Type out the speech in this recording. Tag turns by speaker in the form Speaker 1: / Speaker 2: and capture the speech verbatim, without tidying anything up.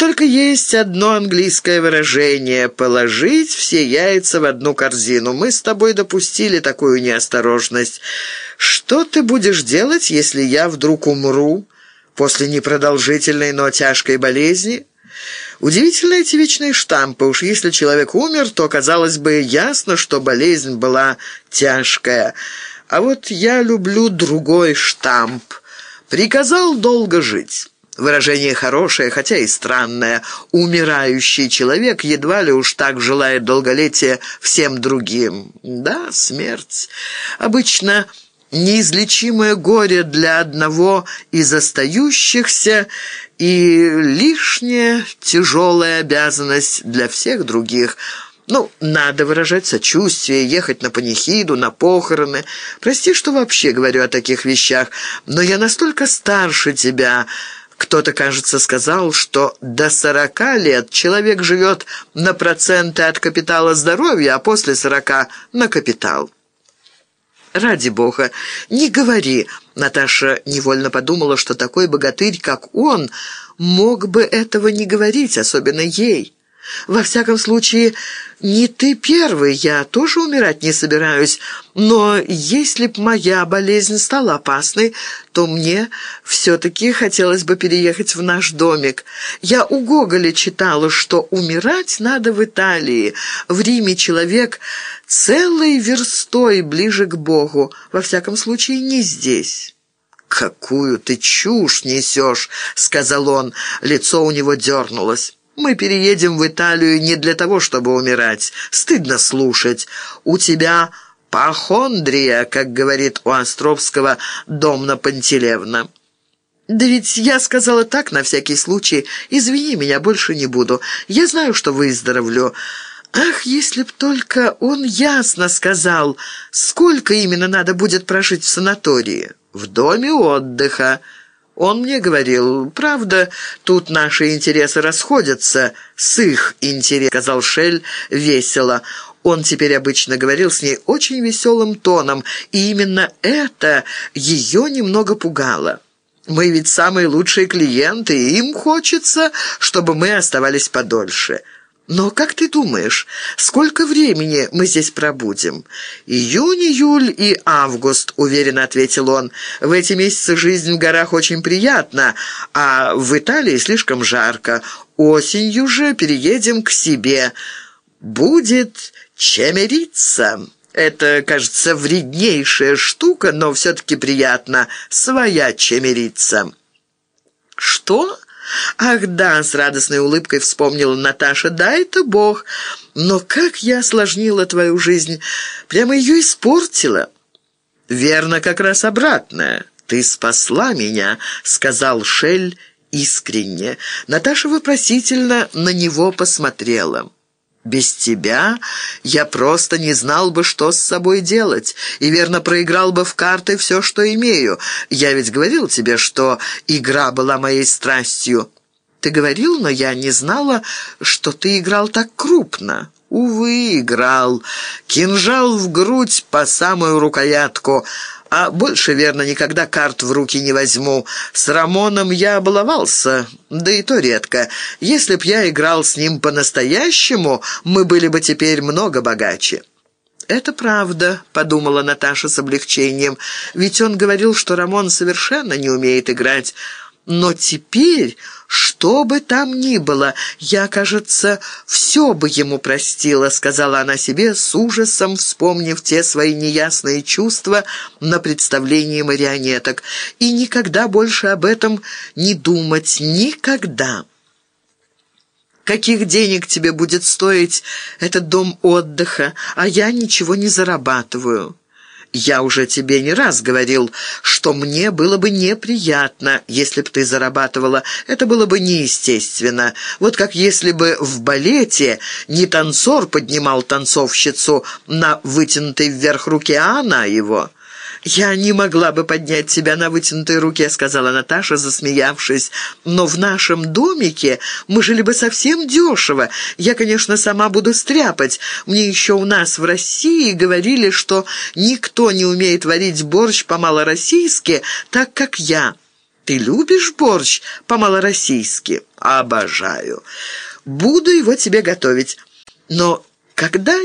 Speaker 1: только есть одно английское выражение — положить все яйца в одну корзину. Мы с тобой допустили такую неосторожность. Что ты будешь делать, если я вдруг умру после непродолжительной, но тяжкой болезни? Удивительно эти вечные штампы. Уж если человек умер, то, казалось бы, ясно, что болезнь была тяжкая. А вот я люблю другой штамп. Приказал долго жить. Выражение хорошее, хотя и странное. Умирающий человек едва ли уж так желает долголетия всем другим. Да, смерть. Обычно неизлечимое горе для одного из остающихся и лишняя тяжелая обязанность для всех других. Ну, надо выражать сочувствие, ехать на панихиду, на похороны. Прости, что вообще говорю о таких вещах, но я настолько старше тебя. Кто-то, кажется, сказал, что до сорока лет человек живет на проценты от капитала здоровья, а после сорока — на капитал. «Ради бога, не говори!» Наташа невольно подумала, что такой богатырь, как он, мог бы этого не говорить, особенно ей. «Во всяком случае, не ты первый, я тоже умирать не собираюсь, но если б моя болезнь стала опасной, то мне все-таки хотелось бы переехать в наш домик. Я у Гоголя читала, что умирать надо в Италии. В Риме человек целой верстой ближе к Богу, во всяком случае не здесь». «Какую ты чушь несешь!» — сказал он. Лицо у него дернулось. «Мы переедем в Италию не для того, чтобы умирать. Стыдно слушать. У тебя похондрия, как говорит у Островского Домна Пантелеевна». «Да ведь я сказала так, на всякий случай. Извини меня, больше не буду. Я знаю, что выздоровлю». «Ах, если б только он ясно сказал, сколько именно надо будет прожить в санатории?» «В доме отдыха». Он мне говорил, правда, тут наши интересы расходятся с их интересами, сказал Шель весело. Он теперь обычно говорил с ней очень веселым тоном, и именно это ее немного пугало. Мы ведь самые лучшие клиенты, и им хочется, чтобы мы оставались подольше. Но как ты думаешь, сколько времени мы здесь пробудем? Июнь, июль и август, уверенно ответил он. В эти месяцы жизнь в горах очень приятна, а в Италии слишком жарко. Осенью же переедем к себе. Будет чемерица. Это, кажется, вреднейшая штука, но все-таки приятно. Своя чемерица. Что? «Ах да!» — с радостной улыбкой вспомнила Наташа. «Да, это Бог. Но как я осложнила твою жизнь! Прямо ее испортила!» «Верно, как раз обратное. Ты спасла меня», — сказал Шель искренне. Наташа вопросительно на него посмотрела. «Без тебя я просто не знал бы, что с собой делать, и верно проиграл бы в карты все, что имею. Я ведь говорил тебе, что игра была моей страстью». «Ты говорил, но я не знала, что ты играл так крупно». «Увы, играл. Кинжал в грудь по самую рукоятку. А больше, верно, никогда карт в руки не возьму. С Рамоном я баловался, да и то редко. Если б я играл с ним по-настоящему, мы были бы теперь много богаче». «Это правда», — подумала Наташа с облегчением, «ведь он говорил, что Рамон совершенно не умеет играть. Но теперь, что бы там ни было, я, кажется, все бы ему простила», — сказала она себе с ужасом, вспомнив те свои неясные чувства на представлении марионеток. «И никогда больше об этом не думать, никогда». «Каких денег тебе будет стоить этот дом отдыха, а я ничего не зарабатываю?» «Я уже тебе не раз говорил, что мне было бы неприятно, если б ты зарабатывала. Это было бы неестественно. Вот как если бы в балете не танцор поднимал танцовщицу на вытянутой вверх руке, а она его». «Я не могла бы поднять тебя на вытянутой руке», — сказала Наташа, засмеявшись. «Но в нашем домике мы жили бы совсем дешево. Я, конечно, сама буду стряпать. Мне еще у нас в России говорили, что никто не умеет варить борщ по-малороссийски, так как я. Ты любишь борщ по-малороссийски? Обожаю. Буду его тебе готовить. Но когда